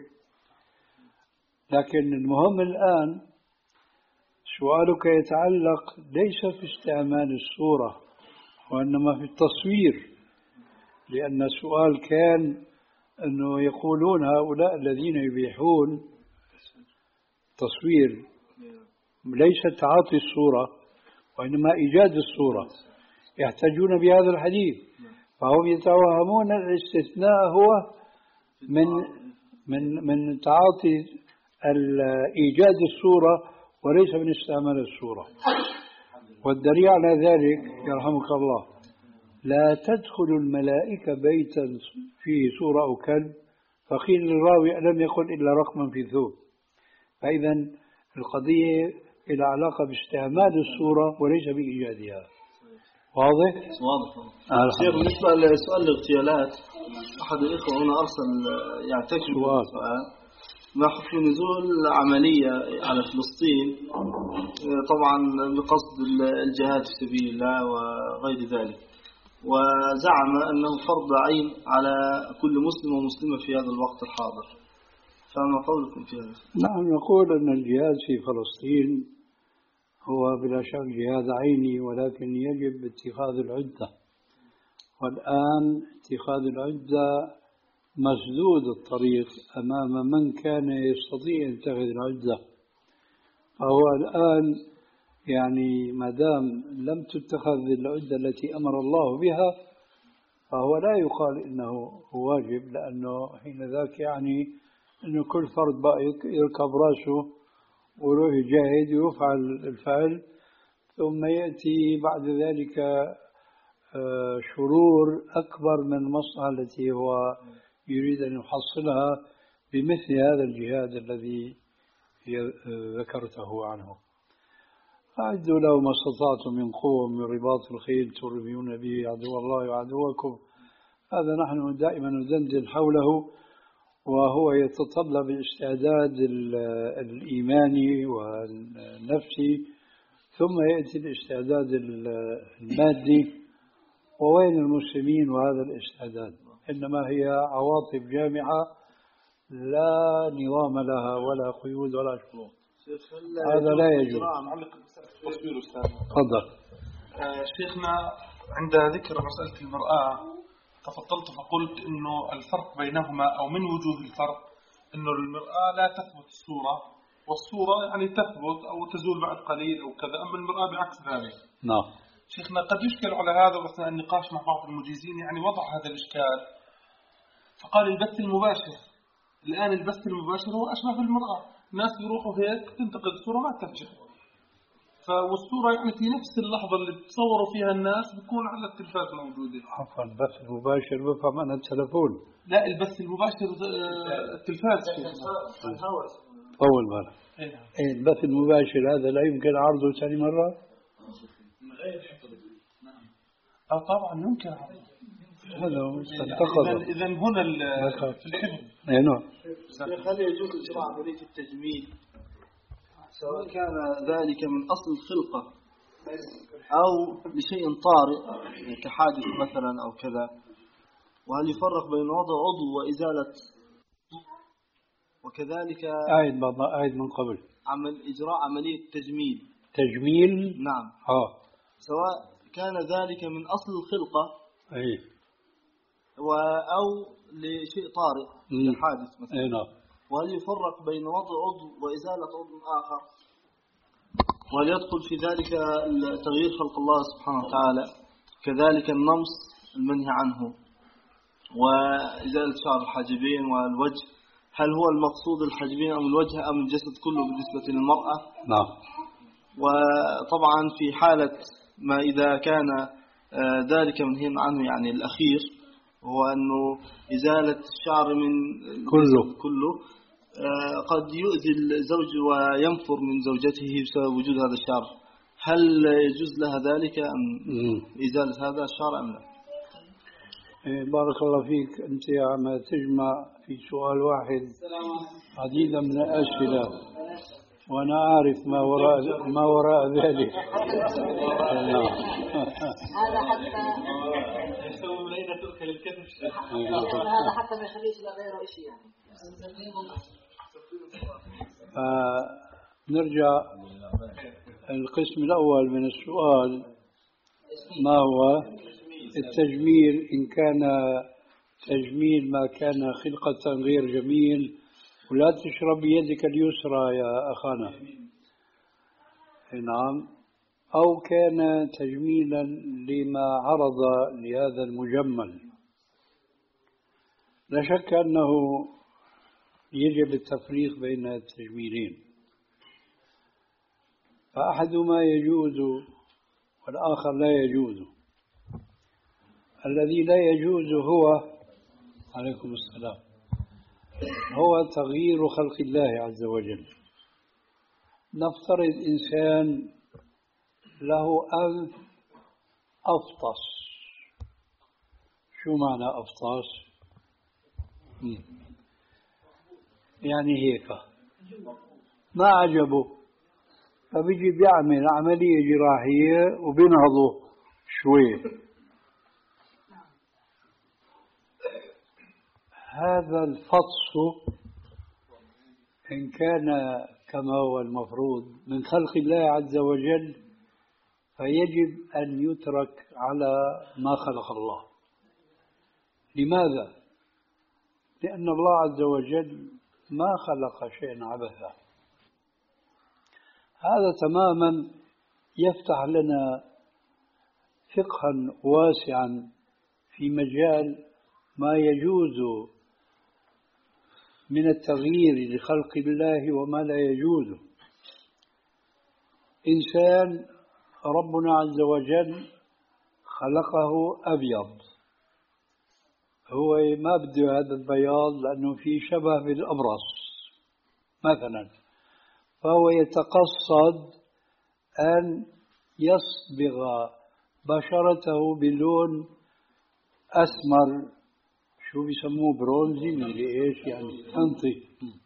لكن المهم الآن سؤالك يتعلق ليس في استعمال الصورة وإنما في التصوير، لأن السؤال كان أنه يقولون هؤلاء الذين يبيحون تصوير ليس تعاطي الصورة وإنما إيجاد الصورة، يحتاجون بهذا الحديث، فهم يتوهمون الاستثناء هو من من من تعاطي إيجاد الصورة وليس من استعمال الصورة. والدليل على ذلك يرحمك الله، لا تدخل الملائكة بيتا فيه صورة أو كلب، فقيل للراوي لم يقل إلا رقما في ثوب. فإذا القضية إلى علاقة باستعمال الصورة وليس بإيجادها. واضح؟ واضح. شيخ بالنسبة لسؤال الاغتيالات، أحد الإخوة هنا أرسل يعتكف سؤال: ما حكم نزول عملية على فلسطين طبعا بقصد الجهاد في سبيل الله وغير ذلك، وزعم أنه فرض عين على كل مسلم ومسلمة في هذا الوقت الحاضر، فما قولكم في هذا؟ نحن نقول أن الجهاد في فلسطين هو بلا شك جهاد عيني، ولكن يجب اتخاذ العدة، والآن اتخاذ العدة مسدود الطريق أمام من كان يستطيع أن يتخذ العدة. فهو الآن يعني ما دام لم تتخذ العدة التي أمر الله بها فهو لا يقال إنه واجب، لأنه حين ذاك يعني أنه كل فرد بقى يركب رأسه ويروح يجاهد ويفعل الفعل، ثم يأتي بعد ذلك شرور أكبر من المصلحة التي هو يريد أن يحصلها بمثل هذا الجهاد الذي ذكرته عنه. أعدوا له ما استطعتم من قوة من رباط الخيل ترهبون به عدو الله وعدوكم. هذا نحن دائما ندندن حوله، وهو يتطلب الاستعداد الإيماني والنفسي، ثم يأتي الاستعداد المادي. ووين المسلمين وهذا الاستعداد؟ إنما هي عواطف جامعة لا نظام لها ولا قيود ولا شروط. هذا لا يجوز. تفضل. شيخنا عند ذكر مسألة المرأة تفضلت فقلت إنه الفرق بينهما أو من وجوه الفرق إنه المرأة لا تثبت الصورة، والصورة يعني تثبت أو تزول بعد قليل أو كذا، أما المرأة بعكس ذلك. نعم. شيخنا قد يشكل على هذا، وأثناء النقاش مع بعض المجيزين يعني وضع هذا الإشكال، فقال البث المباشر. الآن البث المباشر هو أشبه بالمرأة، الناس يروحوا هيك تنتقد الصورة ما ترجع، فالصورة يعني في نفس اللحظة اللي بتصوروا فيها الناس بتكون على التلفاز موجودة. عفوا، البث المباشر بفهم أنا التلفون. لا، البث المباشر التلفاز. طول بالك. إيه البث المباشر هذا لا يمكن عرضه ثاني مرة؟ من غير حفظ. نعم. اه طبعا يمكن عرضه. هذا انتقد. إذا هنا الحفظ. اي نعم. هل يجوز إجراء عملية التجميل سواء كان ذلك من أصل الخلقة أو لشيء طارئ كحادث مثلا أو كذا؟ وهل يفرق بين وضع عضو وإزالة، وكذلك أعيد أعيد من قبل عمل إجراء عملية تجميل تجميل نعم آه. سواء كان ذلك من أصل الخلقة أي أو لشيء طارئ كحادث مثلا. أي نعم. وهل يفرق بين وضع عضو وإزالة عضو آخر؟ وهل يدخل في ذلك تغيير خلق الله سبحانه وتعالى، كذلك النمص المنهي عنه، وإزالة شعر الحاجبين والوجه؟ هل هو المقصود الحاجبين أم الوجه أم الجسد كله بالنسبة للمرأة؟ نعم. وطبعا في حالة ما إذا كان ذلك منهي عنه يعني الأخير هو أنه إزالة الشعر من كله كله قد يؤذي الزوج وينفر من زوجته بسبب وجود هذا الشعر، هل يجوز لها ذلك أم إزالة هذا الشعر أم لا؟ بارك الله فيك. أنت يا عم تجمع في سؤال واحد عديدا من الأسئلة، وأنا أعرف ما وراء ما وراء ذلك. هذا حتى يسوي من أين تؤكل الكتف. هذا حتى ما يخليش لغيره شيء يعني. نرجع القسم الأول من السؤال، ما هو التجميل؟ إن كان تجميل ما كان خلقة غير جميل، ولا تشرب بيدك اليسرى يا أخانا. نعم. أو كان تجميلا لما عرض لهذا المجمل، لا شك أنه يجب التفريق بين التجميلين، فأحدهما يجوز والآخر لا يجوز. الذي لا يجوز هو عليكم السلام هو تغيير خلق الله عز وجل، نفترض إنسان له أنف أفطس. شو معنى أفطس؟ يعني هيك ما عجبه، فبيجي بيعمل عملية جراحية وبينهضه شوي. هذا الفطس إن كان كما هو المفروض من خلق الله عز وجل فيجب أن يترك على ما خلق الله. لماذا؟ لأن الله عز وجل ما خلق شيئا عبثا. هذا تماما يفتح لنا فقها واسعا في مجال ما يجوز من التغيير لخلق الله وما لا يجوز. إنسان ربنا عز وجل خلقه أبيض، هو ما بده هذا البياض لأنه في شبه بالأبرص مثلا، فهو يتقصد أن يصبغ بشرته بلون أسمر، شو بيسموه برونزي مدري إيش يعني تنطي.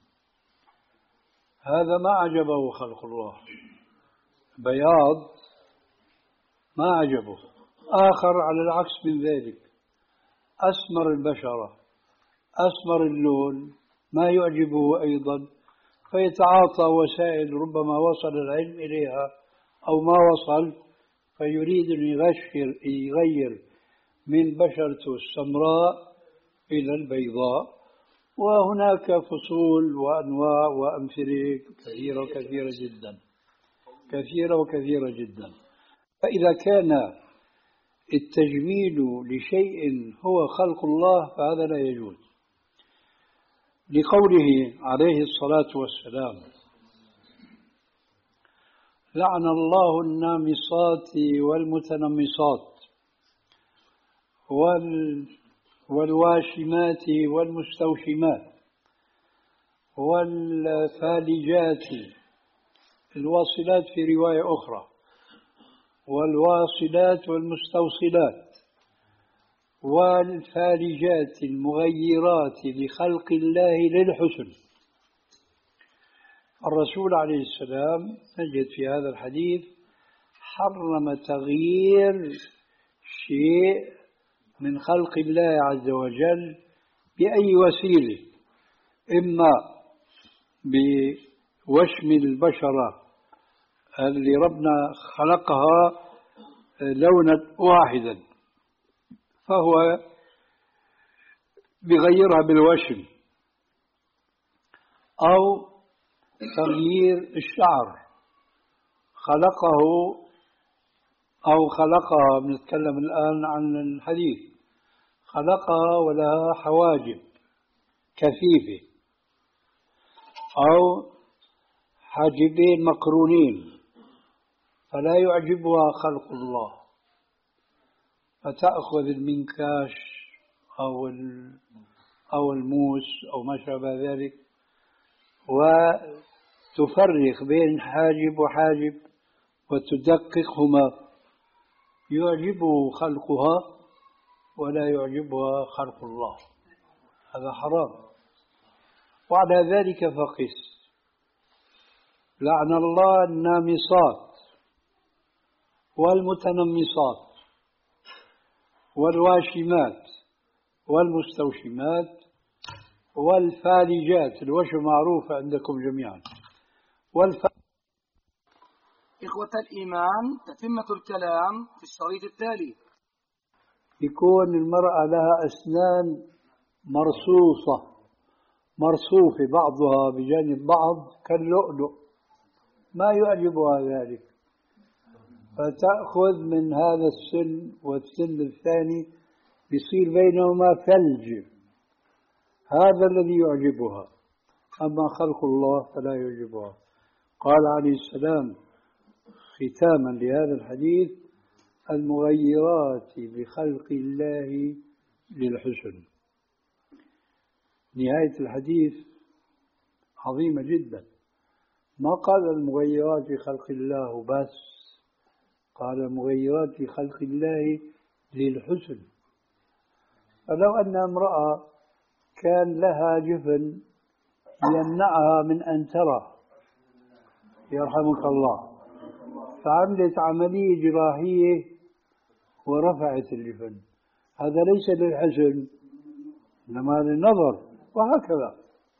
هذا ما عجبه خلق الله، بياض ما عجبه. آخر على العكس من ذلك أسمر البشرة أسمر اللون ما يعجبه أيضا، فيتعاطى وسائل ربما وصل العلم إليها أو ما وصل، فيريد أن يغير, يغير من بشرته السمراء إلى البيضاء. وهناك فصول وأنواع وأمثلة كثيرة وكثيرة جدا كثيرة وكثيرة جدا. فإذا كان التجميل لشيء هو خلق الله فهذا لا يجوز، لقوله عليه الصلاة والسلام: لعن الله النامصات والمتنمصات وال والواشمات والمستوشمات والفالجات، الواصلات في رواية أخرى، والواصلات والمستوصلات والفالجات المغيرات لخلق الله للحسن. الرسول عليه السلام نجد في هذا الحديث حرم تغيير شيء من خلق الله عز وجل بأي وسيلة، إما بوشم البشرة اللي ربنا خلقها لونا واحدا فهو بغيرها بالوشم، أو تغيير الشعر خلقه أو خلقها، بنتكلم الآن عن الحديث، خلقها ولها حواجب كثيفة أو حاجبين مقرونين فلا يعجبها خلق الله، فتأخذ المنكاش أو أو الموس أو ما شابه ذلك وتفرق بين حاجب وحاجب وتدققهما، يعجبه خلقها ولا يعجبها خلق الله، هذا حرام. وعلى ذلك فقس: لعن الله النامصات والمتنمصات والواشمات والمستوشمات والفالجات، الوشم معروفة عندكم جميعا، والف... إخوة الإيمان، تتمة الكلام في الشريط التالي. يكون المرأة لها أسنان مرصوصة مرصوفة بعضها بجانب بعض كاللؤلؤ، ما يعجبها ذلك، فتأخذ من هذا السن والسن الثاني يصير بينهما ثلج، هذا الذي يعجبها، أما خلق الله فلا يعجبها. قال عليه السلام ختاما لهذا الحديث: المغيرات بخلق الله للحسن. نهاية الحديث عظيمة جدا، ما قال المغيرات في خلق الله بس، قال المغيرات في خلق الله للحسن. فلو أن امرأة كان لها جفن يمنعها من أن ترى يرحمك الله، فعملت عملية جراحية ورفعت الجفن، هذا ليس للحسن إنما للنظر، وهكذا.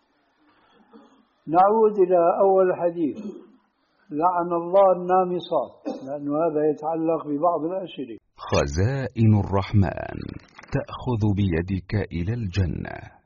نعود إلى أول الحديث، لعن الله النامصات، لأن هذا يتعلق ببعض الأسئلة. خزائن الرحمن تأخذ بيدك إلى الجنة.